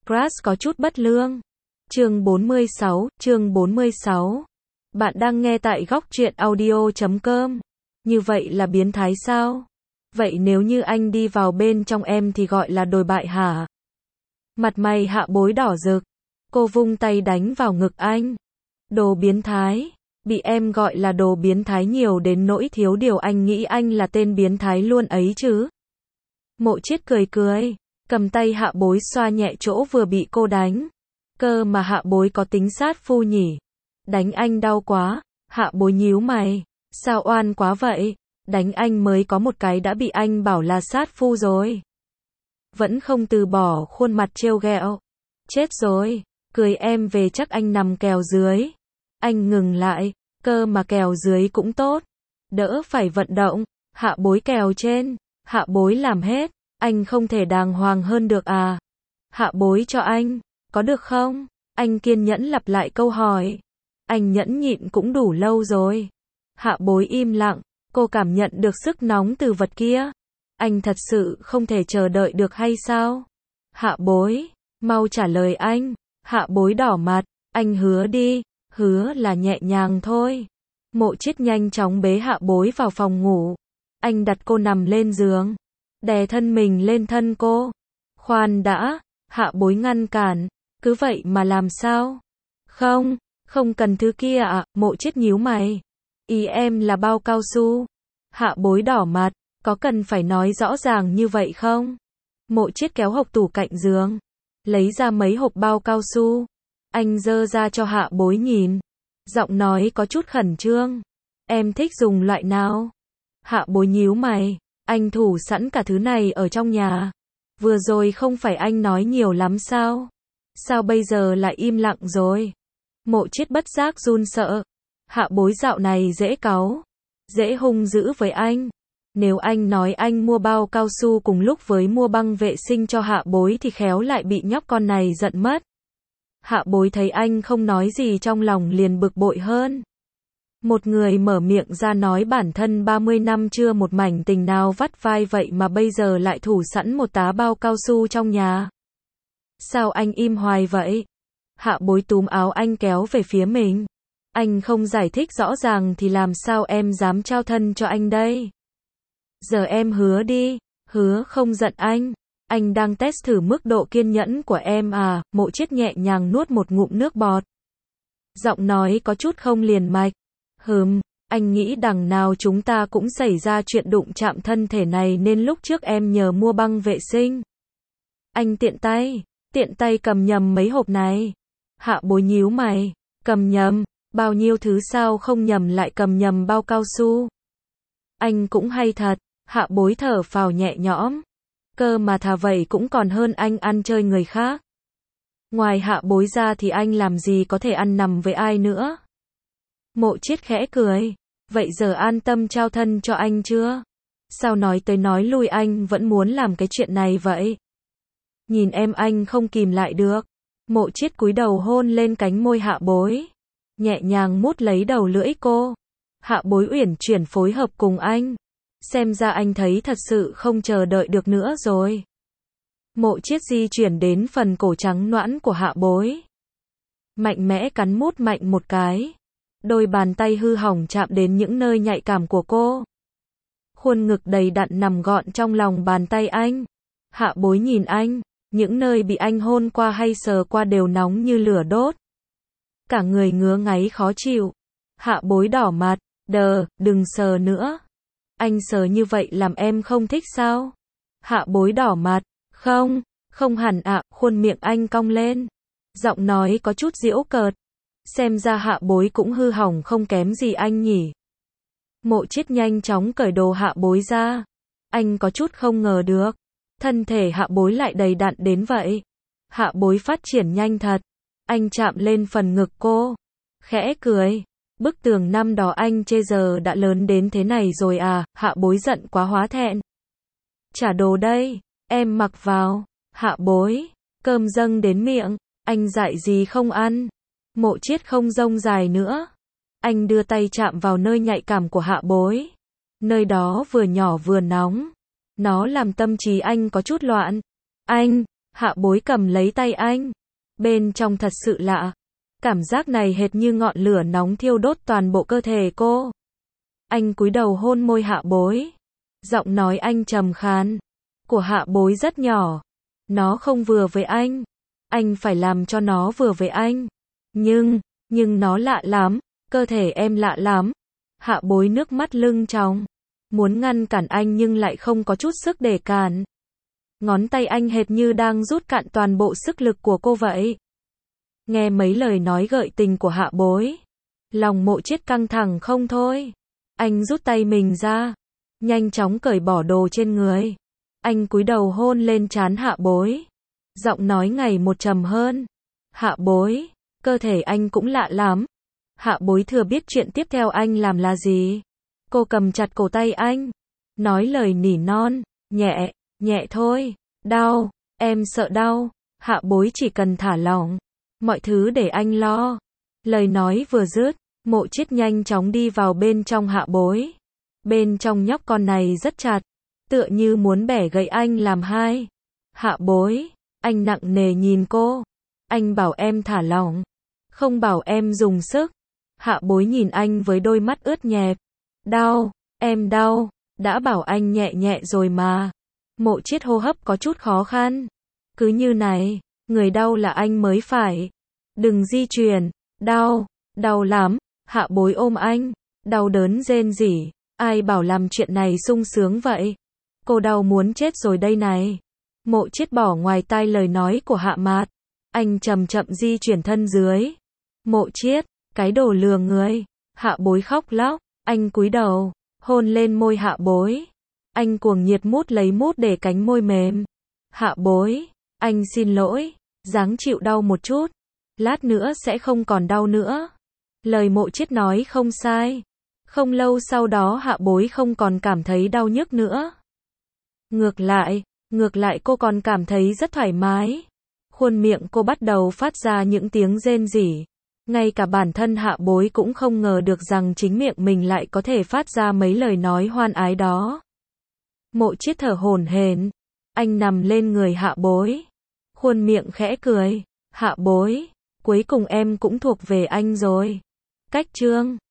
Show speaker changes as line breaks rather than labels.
Crush có chút bất lương. Chương 46. Bạn đang nghe tại góc truyện audio.com. Như vậy là biến thái sao? Vậy nếu như anh đi vào bên trong em thì gọi là đồi bại hả? Mặt mày Hạ Bối đỏ rực. Cô vung tay đánh vào ngực anh. Đồ biến thái. Bị em gọi là đồ biến thái nhiều đến nỗi thiếu điều anh nghĩ anh là tên biến thái luôn ấy chứ. Mộ Chiết cười, cầm tay Hạ Bối xoa nhẹ chỗ vừa bị cô đánh. Cơ mà Hạ Bối có tính sát phu nhỉ? Đánh anh đau quá. Hạ Bối nhíu mày. Sao oan quá vậy? Đánh anh mới có một cái đã bị anh bảo là sát phu rồi. Vẫn không từ bỏ, khuôn mặt trêu ghẹo. Chết rồi, cười em về chắc anh nằm kèo dưới. Anh ngừng lại, cơ mà kèo dưới cũng tốt. Đỡ phải vận động. Hạ Bối kèo trên. Hạ Bối làm hết. Anh không thể đàng hoàng hơn được à? Hạ Bối cho anh. Có được không? Anh kiên nhẫn lặp lại câu hỏi. Anh nhẫn nhịn cũng đủ lâu rồi. Hạ Bối im lặng. Cô cảm nhận được sức nóng từ vật kia. Anh thật sự không thể chờ đợi được hay sao? Hạ Bối, mau trả lời anh. Hạ Bối đỏ mặt. Anh hứa đi. Hứa là nhẹ nhàng thôi. Mộ Chiết nhanh chóng bế Hạ Bối vào phòng ngủ. Anh đặt cô nằm lên giường. Đè thân mình lên thân cô. Khoan đã. Hạ Bối ngăn cản. Cứ vậy mà làm sao? Không cần thứ kia ạ. Mộ Chiết nhíu mày. Ý em là bao cao su. Hạ Bối đỏ mặt. Có cần phải nói rõ ràng như vậy không? Mộ Chiết kéo hộc tủ cạnh giường. Lấy ra mấy hộp bao cao su. Anh giơ ra cho Hạ Bối nhìn. Giọng nói có chút khẩn trương. Em thích dùng loại nào? Hạ Bối nhíu mày. Anh thủ sẵn cả thứ này ở trong nhà. Vừa rồi không phải anh nói nhiều lắm sao? Sao bây giờ lại im lặng rồi? Mộ Chiết bất giác run sợ. Hạ Bối dạo này dễ cáu. Dễ hung dữ với anh. Nếu anh nói anh mua bao cao su cùng lúc với mua băng vệ sinh cho Hạ Bối thì khéo lại bị nhóc con này giận mất. Hạ Bối thấy anh không nói gì trong lòng liền bực bội hơn. Một người mở miệng ra nói bản thân 30 năm chưa một mảnh tình nào vắt vai vậy mà bây giờ lại thủ sẵn một tá bao cao su trong nhà. Sao anh im hoài vậy? Hạ Bối túm áo anh kéo về phía mình. Anh không giải thích rõ ràng thì làm sao em dám trao thân cho anh đây? Giờ em hứa đi, hứa không giận anh. Anh đang test thử mức độ kiên nhẫn của em à? Mộ Chiết nhẹ nhàng nuốt một ngụm nước bọt. Giọng nói có chút không liền mạch. Anh nghĩ đằng nào chúng ta cũng xảy ra chuyện đụng chạm thân thể này nên lúc trước em nhờ mua băng vệ sinh. Anh tiện tay cầm nhầm mấy hộp này. Hạ Bối nhíu mày. Cầm nhầm, bao nhiêu thứ sao không nhầm lại cầm nhầm bao cao su. Anh cũng hay thật. Hạ Bối thở phào nhẹ nhõm. Cơ mà thà vậy cũng còn hơn anh ăn chơi người khác. Ngoài Hạ Bối ra thì anh làm gì có thể ăn nằm với ai nữa? Mộ Chiết khẽ cười. Vậy giờ an tâm trao thân cho anh chưa? Sao nói tới nói lui anh vẫn muốn làm cái chuyện này vậy? Nhìn em anh không kìm lại được. Mộ Chiết cúi đầu hôn lên cánh môi Hạ Bối. Nhẹ nhàng mút lấy đầu lưỡi cô. Hạ Bối uyển chuyển phối hợp cùng anh. Xem ra anh thấy thật sự không chờ đợi được nữa rồi. Mộ Chiết di chuyển đến phần cổ trắng nõn của Hạ Bối. Mạnh mẽ cắn mút mạnh một cái. Đôi bàn tay hư hỏng chạm đến những nơi nhạy cảm của cô. Khuôn ngực đầy đặn nằm gọn trong lòng bàn tay anh. Hạ Bối nhìn anh. Những nơi bị anh hôn qua hay sờ qua đều nóng như lửa đốt. Cả người ngứa ngáy khó chịu. Hạ Bối đỏ mặt. Đừng sờ nữa. Anh sờ như vậy làm em không thích sao? Hạ Bối đỏ mặt. Không hẳn ạ. Khuôn miệng anh cong lên. Giọng nói có chút giễu cợt. Xem ra Hạ Bối cũng hư hỏng không kém gì anh nhỉ. Mộ Chiết nhanh chóng cởi đồ Hạ Bối ra. Anh có chút không ngờ được. Thân thể Hạ Bối lại đầy đặn đến vậy. Hạ Bối phát triển nhanh thật. Anh chạm lên phần ngực cô. Khẽ cười. Bức tường năm đó anh chê giờ đã lớn đến thế này rồi à? Hạ Bối giận quá hóa thẹn. Trả đồ đây. Em mặc vào. Hạ Bối. Cơm dâng đến miệng. Anh dại gì không ăn? Mộ Chiết không rông dài nữa. Anh đưa tay chạm vào nơi nhạy cảm của Hạ Bối. Nơi đó vừa nhỏ vừa nóng. Nó làm tâm trí anh có chút loạn. Anh, Hạ bối cầm lấy tay anh. Bên trong thật sự lạ. Cảm giác này hệt như ngọn lửa nóng thiêu đốt toàn bộ cơ thể cô. Anh cúi đầu hôn môi hạ bối. Giọng nói anh trầm khàn. Của hạ bối rất nhỏ. Nó không vừa với anh. Anh phải làm cho nó vừa với anh. Nhưng nó lạ lắm. Cơ thể em lạ lắm. Hạ bối nước mắt lưng tròng. Muốn ngăn cản anh nhưng lại không có chút sức để cản. Ngón tay anh hệt như đang rút cạn toàn bộ sức lực của cô vậy. Nghe mấy lời nói gợi tình của hạ bối. Lòng Mộ Chiết căng thẳng không thôi. Anh rút tay mình ra. Nhanh chóng cởi bỏ đồ trên người. Anh cúi đầu hôn lên trán hạ bối. Giọng nói ngày một trầm hơn. Hạ bối, cơ thể anh cũng lạ lắm. Hạ bối thừa biết chuyện tiếp theo anh làm là gì. Cô cầm chặt cổ tay anh. Nói lời nỉ non. Nhẹ, nhẹ thôi. Đau, em sợ đau. Hạ bối chỉ cần thả lỏng. Mọi thứ để anh lo. Lời nói vừa dứt, Mộ Chiết nhanh chóng đi vào bên trong hạ bối. Bên trong nhóc con này rất chặt. Tựa như muốn bẻ gãy anh làm hai. Hạ bối, anh nặng nề nhìn cô. Anh bảo em thả lỏng. Không bảo em dùng sức. Hạ bối nhìn anh với đôi mắt ướt nhẹp. Đau, em đau. Đã bảo anh nhẹ nhẹ rồi mà. Mộ Chiết hô hấp có chút khó khăn. Cứ như này, người đau là anh mới phải. Đừng di chuyển. Đau, đau lắm. Hạ bối ôm anh. Đau đớn rên rỉ. Ai bảo làm chuyện này sung sướng vậy? Cô đau muốn chết rồi đây này. Mộ Chiết bỏ ngoài tai lời nói của Hạ Mạt. Anh chậm chậm di chuyển thân dưới. Mộ Chiết, cái đồ lừa người. Hạ bối khóc lóc. Anh cúi đầu, hôn lên môi hạ bối. Anh cuồng nhiệt mút lấy mút để cánh môi mềm. Hạ bối, anh xin lỗi. Ráng chịu đau một chút. Lát nữa sẽ không còn đau nữa. Lời Mộ Chiết nói không sai. Không lâu sau đó hạ bối không còn cảm thấy đau nhức nữa. Ngược lại cô còn cảm thấy rất thoải mái. Khuôn miệng cô bắt đầu phát ra những tiếng rên rỉ. Ngay cả bản thân hạ bối cũng không ngờ được rằng chính miệng mình lại có thể phát ra mấy lời nói hoan ái đó. Mộ Chiết thở hổn hển. Anh nằm lên người hạ bối. Khuôn miệng khẽ cười. Hạ bối, cuối cùng em cũng thuộc về anh rồi. Cách chương